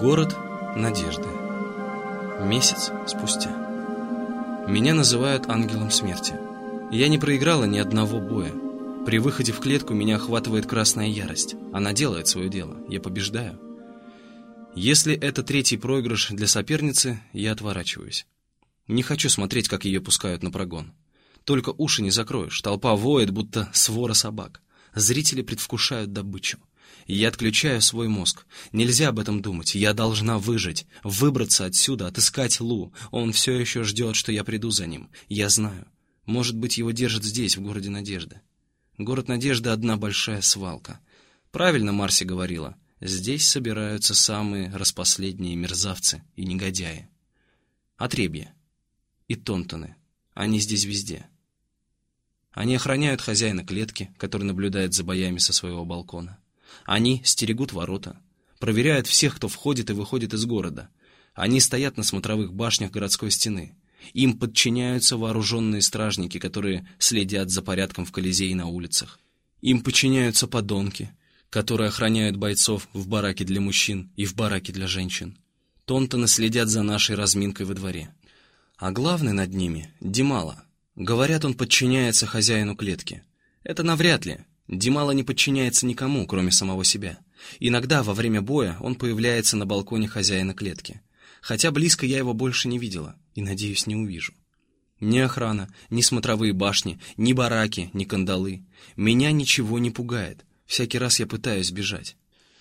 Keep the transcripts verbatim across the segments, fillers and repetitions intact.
Город надежды. Месяц спустя. Меня называют ангелом смерти. Я не проиграла ни одного боя. При выходе в клетку меня охватывает красная ярость. Она делает свое дело. Я побеждаю. Если это третий проигрыш для соперницы, я отворачиваюсь. Не хочу смотреть, как ее пускают на прогон. Только уши не закроешь. Толпа воет, будто свора собак. Зрители предвкушают добычу. Я отключаю свой мозг. Нельзя об этом думать. Я должна выжить, выбраться отсюда, отыскать Лу. Он все еще ждет, что я приду за ним. Я знаю. Может быть, его держат здесь, в городе надежды. Город надежды — одна большая свалка. Правильно Марси говорила. Здесь собираются самые распоследние мерзавцы и негодяи. Отребья и Тонтоны. Они здесь везде. Они охраняют хозяина клетки, который наблюдает за боями со своего балкона. Они стерегут ворота, проверяют всех, кто входит и выходит из города. Они стоят на смотровых башнях городской стены. Им подчиняются вооруженные стражники, которые следят за порядком в Колизее и на улицах. Им подчиняются подонки, которые охраняют бойцов в бараке для мужчин и в бараке для женщин. Тонтоны следят за нашей разминкой во дворе. А главный над ними — Димала. Говорят, он подчиняется хозяину клетки. Это навряд ли. Димала не подчиняется никому, кроме самого себя. Иногда во время боя он появляется на балконе хозяина клетки. Хотя близко я его больше не видела и, надеюсь, не увижу. Ни охрана, ни смотровые башни, ни бараки, ни кандалы. Меня ничего не пугает. Всякий раз я пытаюсь бежать.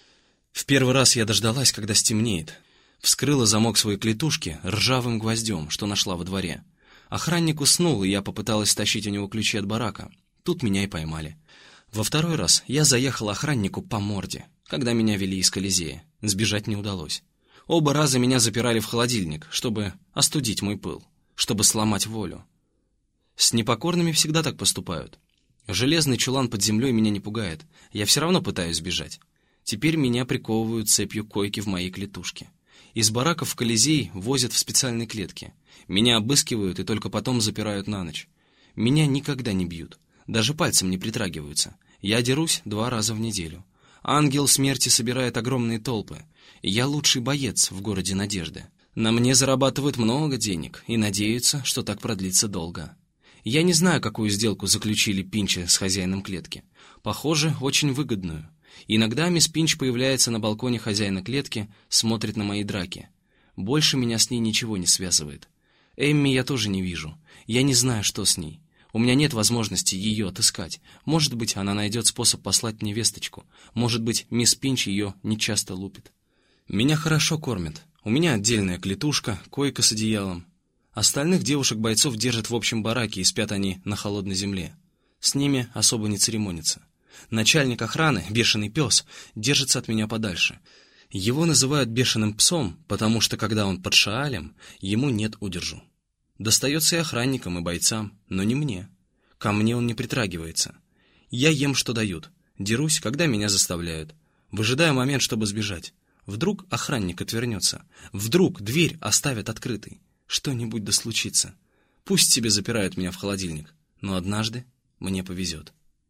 В первый раз я дождалась, когда стемнеет. Вскрыла замок своей клетушки ржавым гвоздем, что нашла во дворе. Охранник уснул, и я попыталась стащить у него ключи от барака. Тут меня и поймали. Во второй раз я заехала охраннику по морде, когда меня вели из Колизея. Сбежать не удалось. Оба раза меня запирали в холодильник, чтобы остудить мой пыл, чтобы сломать волю. С непокорными всегда так поступают. Железный чулан под землей меня не пугает. Я все равно пытаюсь сбежать. Теперь меня приковывают цепью койки в моей клетушке. Из бараков в Колизей возят в специальной клетке. Меня обыскивают и только потом запирают на ночь. Меня никогда не бьют. Даже пальцем не притрагиваются. Я дерусь два раза в неделю. Ангел смерти собирает огромные толпы. Я лучший боец в городе надежды. На мне зарабатывают много денег и надеются, что так продлится долго. Я не знаю, какую сделку заключили Пинчи с хозяином клетки. Похоже, очень выгодную. Иногда мисс Пинч появляется на балконе хозяина клетки, смотрит на мои драки. Больше меня с ней ничего не связывает. Эмми я тоже не вижу. Я не знаю, что с ней. У меня нет возможности ее отыскать. Может быть, она найдет способ послать мне весточку. Может быть, мисс Пинч ее нечасто лупит. Меня хорошо кормят. У меня отдельная клетушка, койка с одеялом. Остальных девушек-бойцов держат в общем бараке, и спят они на холодной земле. С ними особо не церемонятся. Начальник охраны, бешеный пес, держится от меня подальше. Его называют бешеным псом, потому что, когда он под шаалем, ему нет удержу. Достается и охранникам, и бойцам, но не мне. Ко мне он не притрагивается. Я ем, что дают. Дерусь, когда меня заставляют. Выжидаю момент, чтобы сбежать. Вдруг охранник отвернется. Вдруг дверь оставят открытой. Что-нибудь да случится. Пусть себе запирают меня в холодильник. Но однажды мне повезет.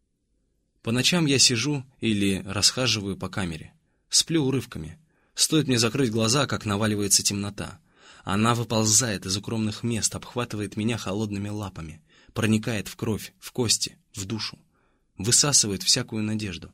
По ночам я сижу или расхаживаю по камере. Сплю урывками. Стоит мне закрыть глаза, как наваливается темнота. Она выползает из укромных мест, обхватывает меня холодными лапами, проникает в кровь, в кости, в душу, высасывает всякую надежду.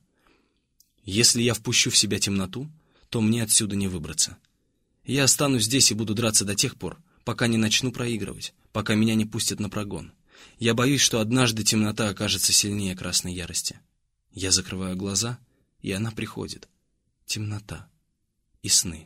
Если я впущу в себя темноту, то мне отсюда не выбраться. Я останусь здесь и буду драться до тех пор, пока не начну проигрывать, пока меня не пустят на прогон. Я боюсь, что однажды темнота окажется сильнее красной ярости. Я закрываю глаза, и она приходит. Темнота и сны.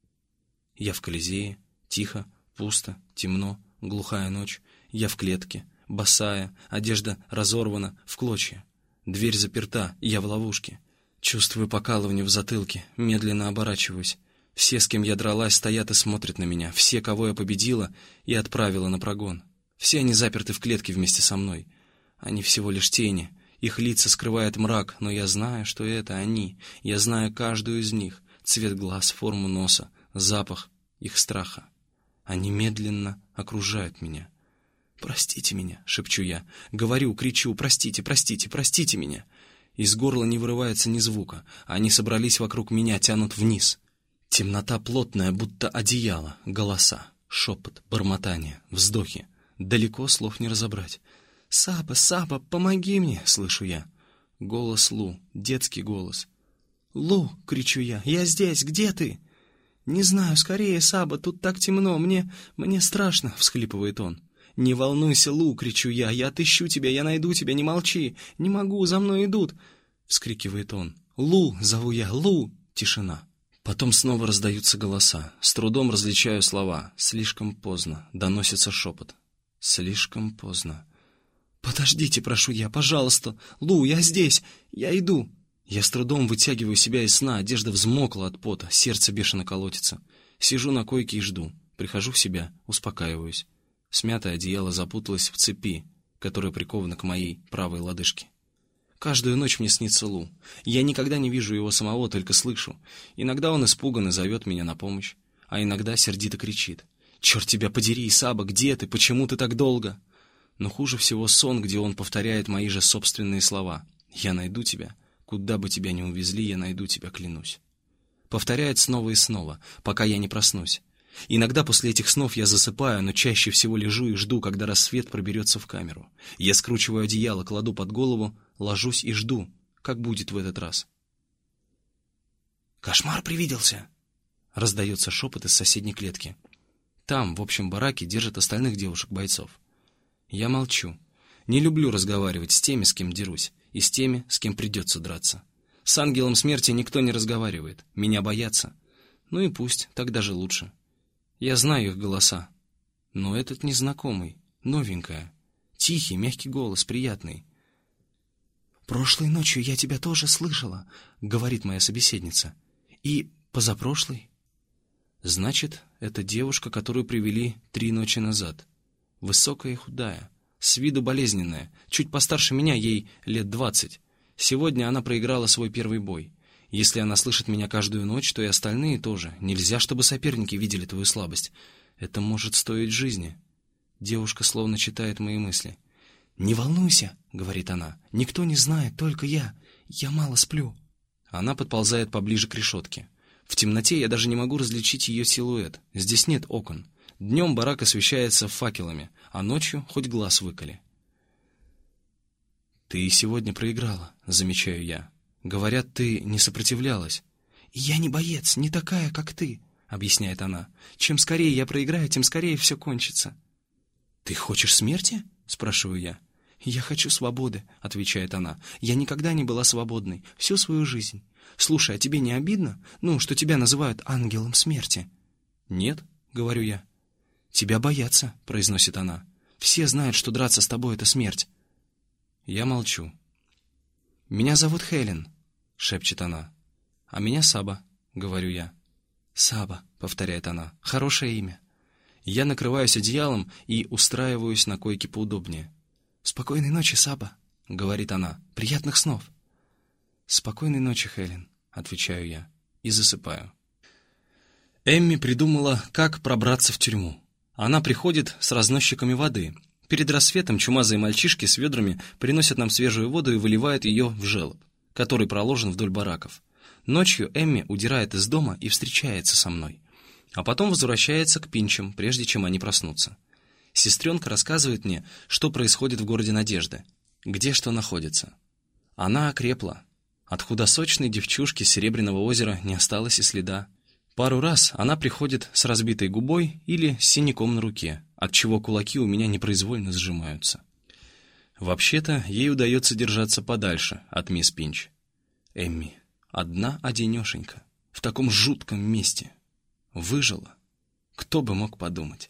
Я в Колизее. Тихо, пусто, темно, глухая ночь. Я в клетке, босая, одежда разорвана в клочья. Дверь заперта, я в ловушке. Чувствую покалывание в затылке, медленно оборачиваюсь. Все, с кем я дралась, стоят и смотрят на меня. Все, кого я победила и отправила на прогон. Все они заперты в клетке вместе со мной. Они всего лишь тени. Их лица скрывает мрак, но я знаю, что это они. Я знаю каждую из них. Цвет глаз, форму носа, запах их страха. Они медленно окружают меня. «Простите меня», — шепчу я. Говорю, кричу: «Простите, простите, простите меня». Из горла не вырывается ни звука. Они собрались вокруг меня, тянут вниз. Темнота плотная, будто одеяло, голоса, шепот, бормотание, вздохи. Далеко слов не разобрать. «Саба, Саба, помоги мне!» — слышу я. Голос Лу, детский голос. «Лу!» — кричу я. «Я здесь! Где ты?» «Не знаю, скорее, Саба, тут так темно, мне... мне страшно!» — всхлипывает он. «Не волнуйся, Лу!» — кричу я. «Я отыщу тебя, я найду тебя, не молчи! Не могу, за мной идут!» — вскрикивает он. «Лу!» — зову я. «Лу!» — тишина. Потом снова раздаются голоса. С трудом различаю слова. Слишком поздно. Доносится шепот. Слишком поздно. «Подождите, прошу я, пожалуйста! Лу, я здесь! Я иду!» Я с трудом вытягиваю себя из сна, одежда взмокла от пота, сердце бешено колотится. Сижу на койке и жду. Прихожу в себя, успокаиваюсь. Смятое одеяло запуталось в цепи, которая прикована к моей правой лодыжке. Каждую ночь мне снится Лу. Я никогда не вижу его самого, только слышу. Иногда он испуган и зовет меня на помощь, а иногда сердито кричит. «Черт тебя подери, Саба, где ты? Почему ты так долго?» Но хуже всего сон, где он повторяет мои же собственные слова. «Я найду тебя. Куда бы тебя ни увезли, я найду тебя, клянусь». Повторяет снова и снова, пока я не проснусь. Иногда после этих снов я засыпаю, но чаще всего лежу и жду, когда рассвет проберется в камеру. Я скручиваю одеяло, кладу под голову, ложусь и жду, как будет в этот раз. «Кошмар привиделся!» — раздается шепот из соседней клетки. Там, в общем бараке, держат остальных девушек-бойцов. Я молчу. Не люблю разговаривать с теми, с кем дерусь, и с теми, с кем придется драться. С ангелом смерти никто не разговаривает, меня боятся. Ну и пусть, так даже лучше. Я знаю их голоса, но этот незнакомый, новенькая, тихий, мягкий голос, приятный. «Прошлой ночью я тебя тоже слышала», — говорит моя собеседница. «И позапрошлой?» Значит, это девушка, которую привели три ночи назад. Высокая и худая, с виду болезненная, чуть постарше меня, ей лет двадцать. Сегодня она проиграла свой первый бой. Если она слышит меня каждую ночь, то и остальные тоже. Нельзя, чтобы соперники видели твою слабость. Это может стоить жизни. Девушка словно читает мои мысли. «Не волнуйся», — говорит она, — «никто не знает, только я. Я мало сплю». Она подползает поближе к решетке. В темноте я даже не могу различить ее силуэт. Здесь нет окон. Днем барак освещается факелами, а ночью хоть глаз выколи. «Ты сегодня проиграла», — замечаю я. «Говорят, ты не сопротивлялась». «Я не боец, не такая, как ты», — объясняет она. «Чем скорее я проиграю, тем скорее все кончится». «Ты хочешь смерти?» — спрашиваю я. «Я хочу свободы», — отвечает она. «Я никогда не была свободной, всю свою жизнь. Слушай, а тебе не обидно? Ну, что тебя называют ангелом смерти?» «Нет», — говорю я. «Тебя боятся», — произносит она. «Все знают, что драться с тобой — это смерть». Я молчу. «Меня зовут Хелен», — шепчет она. «А меня Саба», — говорю я. «Саба», — повторяет она, — «хорошее имя». Я накрываюсь одеялом и устраиваюсь на койке поудобнее. «Спокойной ночи, Саба», — говорит она, — «приятных снов». «Спокойной ночи, Хелен», — отвечаю я и засыпаю. Эмми придумала, как пробраться в тюрьму. Она приходит с разносчиками воды. Перед рассветом чумазые мальчишки с ведрами приносят нам свежую воду и выливают ее в желоб, который проложен вдоль бараков. Ночью Эмми удирает из дома и встречается со мной, а потом возвращается к Пинчам, прежде чем они проснутся. Сестренка рассказывает мне, что происходит в городе Надежды, где что находится. Она окрепла. От худосочной девчушки с Серебряного озера не осталось и следа. Пару раз она приходит с разбитой губой или с синяком на руке, отчего кулаки у меня непроизвольно сжимаются. Вообще-то, ей удается держаться подальше от мисс Пинч. Эмми, одна-одинешенька, в таком жутком месте. Выжила. Кто бы мог подумать.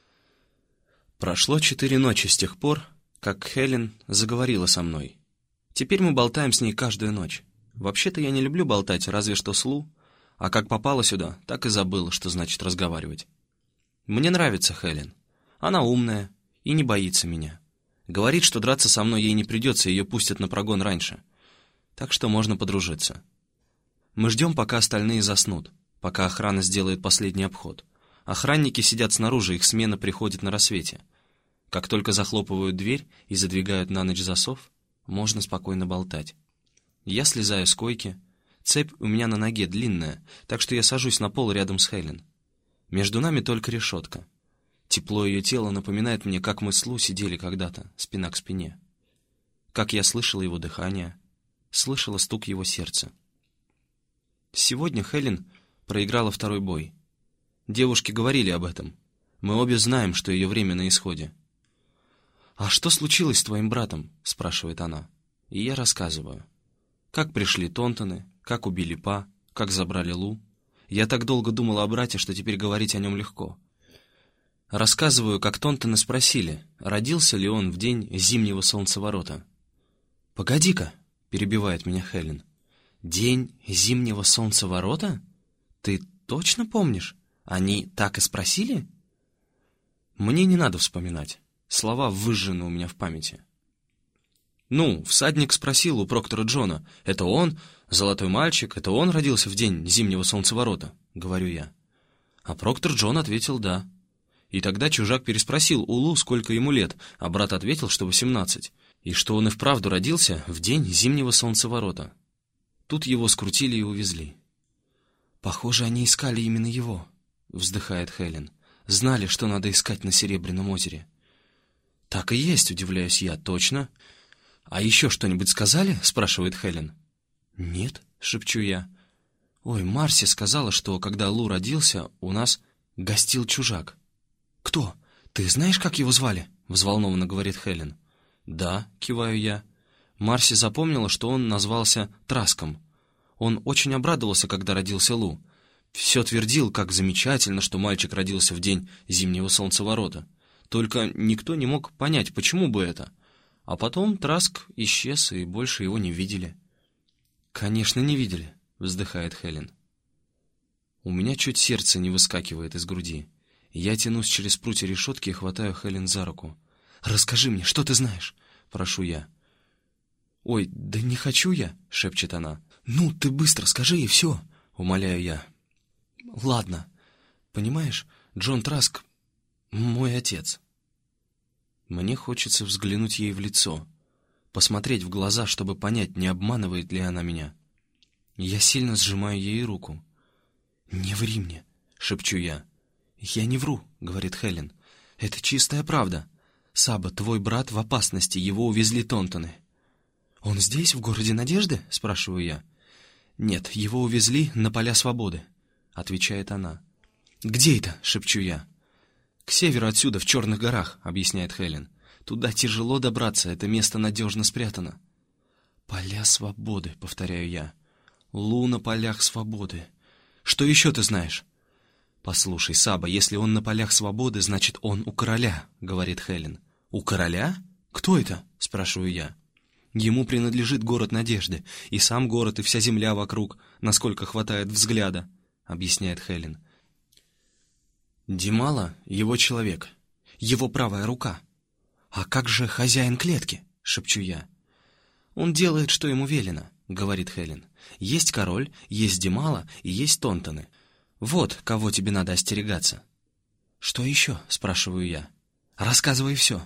Прошло четыре ночи с тех пор, как Хелен заговорила со мной. Теперь мы болтаем с ней каждую ночь. Вообще-то я не люблю болтать, разве что с Лу, а как попала сюда, так и забыла, что значит разговаривать. Мне нравится Хелен. Она умная и не боится меня. Говорит, что драться со мной ей не придется, ее пустят на прогон раньше. Так что можно подружиться. Мы ждем, пока остальные заснут, пока охрана сделает последний обход. Охранники сидят снаружи, их смена приходит на рассвете. Как только захлопывают дверь и задвигают на ночь засов, можно спокойно болтать. Я слезаю с койки, Цепь у меня на ноге длинная, так что я сажусь на пол рядом с Хелен. Между нами только решетка. Тепло ее тела напоминает мне, как мы с Лу сидели когда-то, спина к спине. Как я слышала его дыхание, слышала стук его сердца. Сегодня Хелен проиграла второй бой. Девушки говорили об этом. Мы обе знаем, что ее время на исходе. «А что случилось с твоим братом?» — спрашивает она. И я рассказываю. Как пришли Тонтоны, как убили Па, как забрали Лу. Я так долго думала о брате, что теперь говорить о нем легко. Рассказываю, как Тонтоны спросили, родился ли он в день зимнего солнцеворота. «Погоди-ка», — перебивает меня Хелен. «День зимнего солнцеворота? Ты точно помнишь? Они так и спросили?» Мне не надо вспоминать. Слова выжжены у меня в памяти. «Ну, всадник спросил у Проктора Джона, это он, золотой мальчик, это он родился в день зимнего солнцеворота?» — говорю я. А Проктор Джон ответил «да». И тогда чужак переспросил у Лу, сколько ему лет, а брат ответил, что восемнадцать, и что он и вправду родился в день зимнего солнцеворота. Тут его скрутили и увезли. «Похоже, они искали именно его», — вздыхает Хелен. «Знали, что надо искать на Серебряном озере». «Так и есть», — удивляюсь я, — «точно». «А еще что-нибудь сказали?» — спрашивает Хелен. «Нет», — шепчу я. «Ой, Марси сказала, что когда Лу родился, у нас гостил чужак». «Кто? Ты знаешь, как его звали?» — взволнованно говорит Хелен. «Да», — киваю я. Марси запомнила, что он назвался Траском. Он очень обрадовался, когда родился Лу. Все твердил, как замечательно, что мальчик родился в день зимнего солнцеворота. Только никто не мог понять, почему бы это. А потом Траск исчез, и больше его не видели. «Конечно, не видели», — вздыхает Хелен. У меня чуть сердце не выскакивает из груди. Я тянусь через прутья решетки и хватаю Хелен за руку. «Расскажи мне, что ты знаешь?» — прошу я. «Ой, да не хочу я», — шепчет она. «Ну, ты быстро скажи, и все», — умоляю я. «Ладно. Понимаешь, Джон Траск — мой отец». Мне хочется взглянуть ей в лицо, посмотреть в глаза, чтобы понять, не обманывает ли она меня. Я сильно сжимаю ей руку. «Не ври мне», — шепчу я. «Я не вру», — говорит Хелен. «Это чистая правда. Саба, твой брат в опасности, его увезли Тонтоны». «Он здесь, в городе Надежды?» — спрашиваю я. «Нет, его увезли на поля свободы», — отвечает она. «Где это?» — шепчу я. «К северу отсюда, в Черных горах», — объясняет Хелен. «Туда тяжело добраться, это место надежно спрятано». «Поля свободы», — повторяю я. «Лу на полях свободы. Что еще ты знаешь?» «Послушай, Саба, если он на полях свободы, значит, он у короля», — говорит Хелен. «У короля? Кто это?» — спрашиваю я. «Ему принадлежит город Надежды, и сам город, и вся земля вокруг, насколько хватает взгляда», — объясняет Хелен. «Димала — его человек, его правая рука. А как же хозяин клетки?» — шепчу я. «Он делает, что ему велено», — говорит Хелен. «Есть король, есть Димала и есть Тонтоны. Вот кого тебе надо остерегаться». «Что еще?» — спрашиваю я. «Рассказывай все».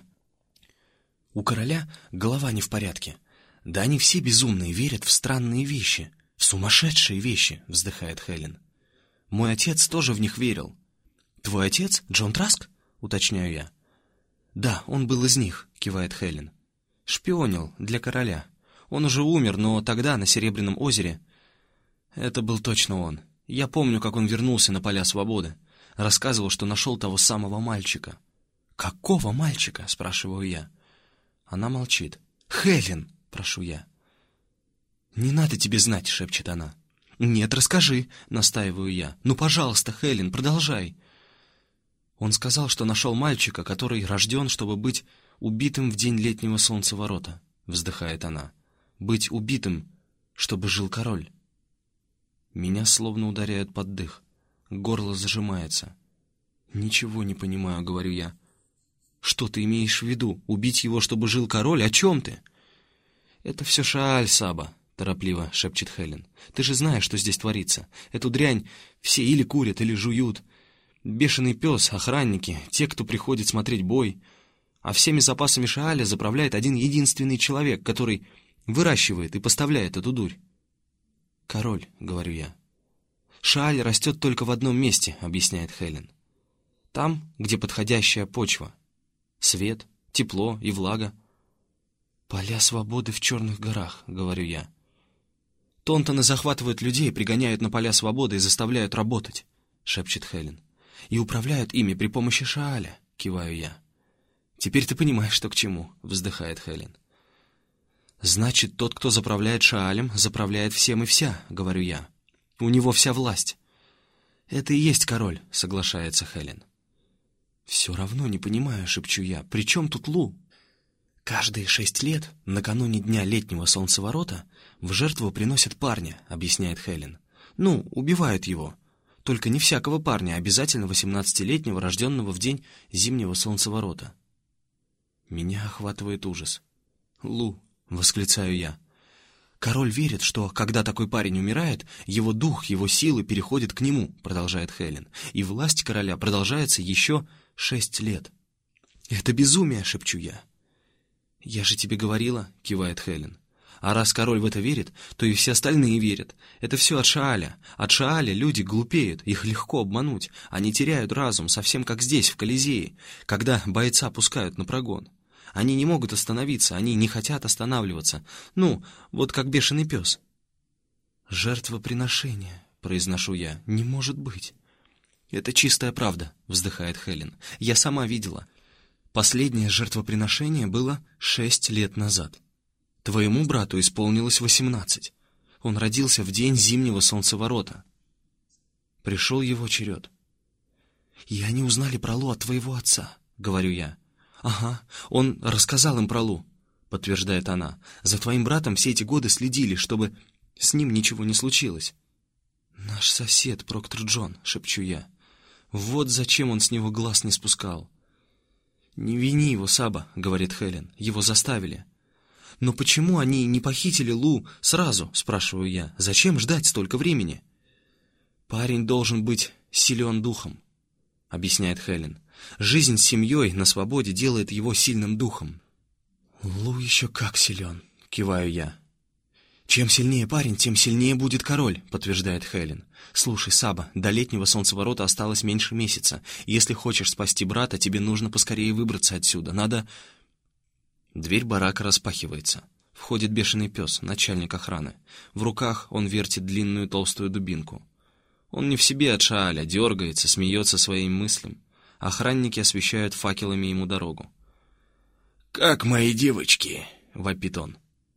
«У короля голова не в порядке. Да они все безумные, верят в странные вещи, в сумасшедшие вещи», — вздыхает Хелен. «Мой отец тоже в них верил». «Твой отец, Джон Траск?» — уточняю я. «Да, он был из них», — кивает Хелен. «Шпионил для короля. Он уже умер, но тогда на Серебряном озере...» «Это был точно он. Я помню, как он вернулся на поля свободы. Рассказывал, что нашел того самого мальчика». «Какого мальчика?» — спрашиваю я. Она молчит. «Хелен!» — прошу я. «Не надо тебе знать», — шепчет она. «Нет, расскажи», — настаиваю я. «Ну, пожалуйста, Хелен, продолжай». Он сказал, что нашел мальчика, который рожден, чтобы быть убитым в день летнего солнцеворота, — вздыхает она. «Быть убитым, чтобы жил король». Меня словно ударяют под дых. Горло зажимается. «Ничего не понимаю», — говорю я. «Что ты имеешь в виду? Убить его, чтобы жил король? О чем ты?» «Это все Шааль, Саба», — торопливо шепчет Хелен. «Ты же знаешь, что здесь творится. Эту дрянь все или курят, или жуют. Бешеный пес, охранники, те, кто приходит смотреть бой. А всеми запасами Шааля заправляет один единственный человек, который выращивает и поставляет эту дурь». «Король», — говорю я. «Шааль растет только в одном месте», — объясняет Хелен. «Там, где подходящая почва. Свет, тепло и влага». «Поля свободы в Черных горах», — говорю я. «Тонтоны захватывают людей, пригоняют на поля свободы и заставляют работать», — шепчет Хелен. «И управляют ими при помощи Шааля», — киваю я. «Теперь ты понимаешь, что к чему», — вздыхает Хелен. «Значит, тот, кто заправляет Шаалем, заправляет всем и вся», — говорю я. «У него вся власть». «Это и есть король», — соглашается Хелен. «Все равно не понимаю», — шепчу я. «При чем тут Лу?» «Каждые шесть лет, накануне дня летнего солнцеворота, в жертву приносят парня», — объясняет Хелен. «Ну, убивают его. Только не всякого парня, а обязательно восемнадцатилетнего, рожденного в день зимнего солнцеворота». Меня охватывает ужас. «Лу», — восклицаю я. «Король верит, что, когда такой парень умирает, его дух, его силы переходят к нему», — продолжает Хелен. «И власть короля продолжается еще шесть лет». «Это безумие», — шепчу я. «Я же тебе говорила», — кивает Хелен. «А раз король в это верит, то и все остальные верят. Это все от Шааля. От Шааля люди глупеют, их легко обмануть. Они теряют разум, совсем как здесь, в Колизее, когда бойца пускают на прогон. Они не могут остановиться, они не хотят останавливаться. Ну, вот как бешеный пес». «Жертвоприношение», — произношу я, — «не может быть». «Это чистая правда», — вздыхает Хелен. «Я сама видела. Последнее жертвоприношение было шесть лет назад. Твоему брату исполнилось восемнадцать. Он родился в день зимнего солнцеворота. Пришел его черед. И они узнали про Лу от твоего отца», — говорю я. «Ага, он рассказал им про Лу», — подтверждает она. «За твоим братом все эти годы следили, чтобы с ним ничего не случилось». «Наш сосед, Проктор Джон», — шепчу я. «Вот зачем он с него глаз не спускал». «Не вини его, Саба», — говорит Хелен. «Его заставили». «Но почему они не похитили Лу сразу?» — спрашиваю я. «Зачем ждать столько времени?» «Парень должен быть силен духом», — объясняет Хелен. «Жизнь с семьей на свободе делает его сильным духом». «Лу еще как силен», — киваю я. «Чем сильнее парень, тем сильнее будет король», — подтверждает Хелен. «Слушай, Саба, до летнего солнцеворота осталось меньше месяца. Если хочешь спасти брата, тебе нужно поскорее выбраться отсюда. Надо...» Дверь барака распахивается. Входит бешеный пес, начальник охраны. В руках он вертит длинную толстую дубинку. Он не в себе от Шааля, дергается, смеется своим мыслям. Охранники освещают факелами ему дорогу. «Как мои девочки!» — вопит он.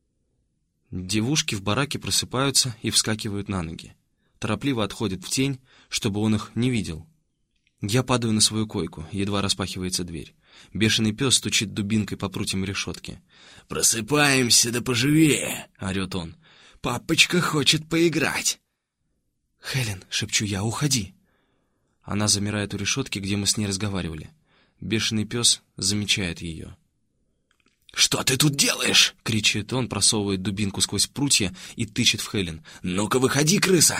Девушки в бараке просыпаются и вскакивают на ноги. Торопливо отходят в тень, чтобы он их не видел. Я падаю на свою койку, едва распахивается дверь. Бешеный пес стучит дубинкой по прутьям решетки. «Просыпаемся да поживее!» — орет он. «Папочка хочет поиграть!» «Хелен!» — шепчу я. «Уходи!» Она замирает у решетки, где мы с ней разговаривали. Бешеный пес замечает ее. «Что ты тут делаешь?» — кричит он, просовывает дубинку сквозь прутья и тычет в Хелен. «Ну-ка, выходи, крыса!»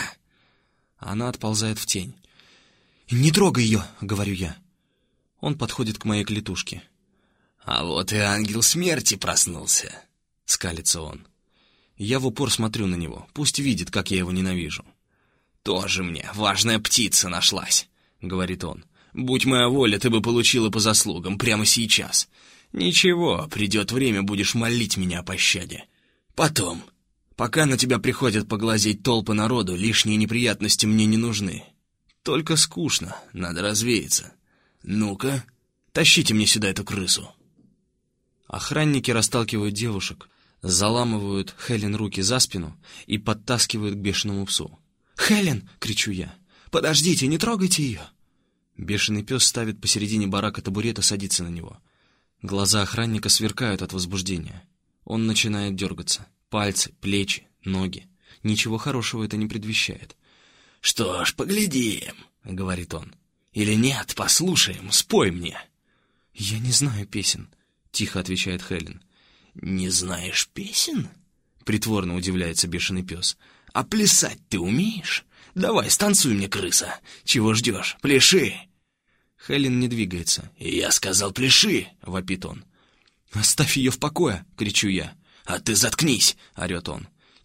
Она отползает в тень. «Не трогай ее!» — говорю я. Он подходит к моей клетушке. «А вот и ангел смерти проснулся!» — скалится он. Я в упор смотрю на него. Пусть видит, как я его ненавижу. «Тоже мне важная птица нашлась!» — говорит он. «Будь моя воля, ты бы получила по заслугам прямо сейчас. Ничего, придет время, будешь молить меня о пощаде. Потом, пока на тебя приходят поглазеть толпы народу, лишние неприятности мне не нужны. Только скучно, надо развеяться. Ну-ка, тащите мне сюда эту крысу». Охранники расталкивают девушек, заламывают Хелен руки за спину и подтаскивают к бешеному псу. «Хелен!» — кричу я. «Подождите, не трогайте ее!» Бешеный пес ставит посередине барака табурет и садится на него. Глаза охранника сверкают от возбуждения. Он начинает дергаться. Пальцы, плечи, ноги. Ничего хорошего это не предвещает. «Что ж, поглядим», — говорит он. «Или нет, послушаем, спой мне». «Я не знаю песен», — тихо отвечает Хелен. «Не знаешь песен?» — притворно удивляется бешеный пес. «А плясать ты умеешь? Давай, станцуй мне, крыса. Чего ждешь? Пляши!» Хелен не двигается. «Я сказал, пляши!» — вопит он. «Оставь ее в покое!» — кричу я. «А ты заткнись!» — орет он.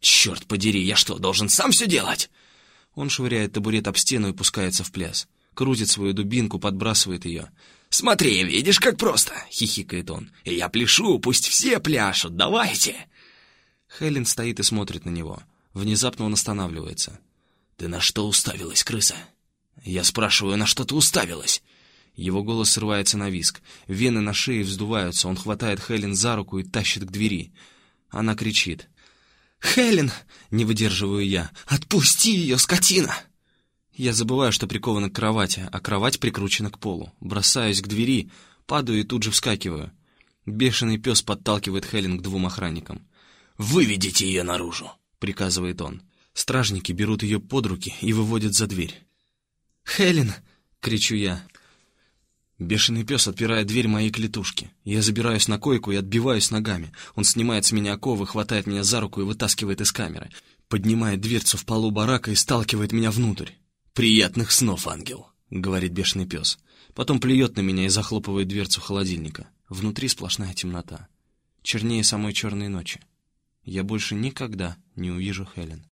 Черт подери, я что, должен сам все делать? Он швыряет табурет об стену и пускается в пляс. Крутит свою дубинку, подбрасывает ее. «Смотри, видишь, как просто!» — хихикает он. «И я пляшу, пусть все пляшут, давайте!» Хелен стоит и смотрит на него. Внезапно он останавливается. «Ты на что уставилась, крыса?» «Я спрашиваю, на что ты уставилась?» Его голос срывается на визг. Вены на шее вздуваются. Он хватает Хелен за руку и тащит к двери. Она кричит. «Хелен!» — не выдерживаю я. «Отпусти ее, скотина!» Я забываю, что прикована к кровати, а кровать прикручена к полу. Бросаюсь к двери, падаю и тут же вскакиваю. Бешеный пес подталкивает Хелен к двум охранникам. «Выведите ее наружу!» — приказывает он. Стражники берут ее под руки и выводят за дверь. «Хелен!» — кричу я. Бешеный пес отпирает дверь моей клетушки. Я забираюсь на койку и отбиваюсь ногами. Он снимает с меня оковы, хватает меня за руку и вытаскивает из камеры. Поднимает дверцу в полу барака и сталкивает меня внутрь. «Приятных снов, ангел!» — говорит бешеный пес. Потом плюет на меня и захлопывает дверцу холодильника. Внутри сплошная темнота. Чернее самой черной ночи. Я больше никогда не увижу Хелен.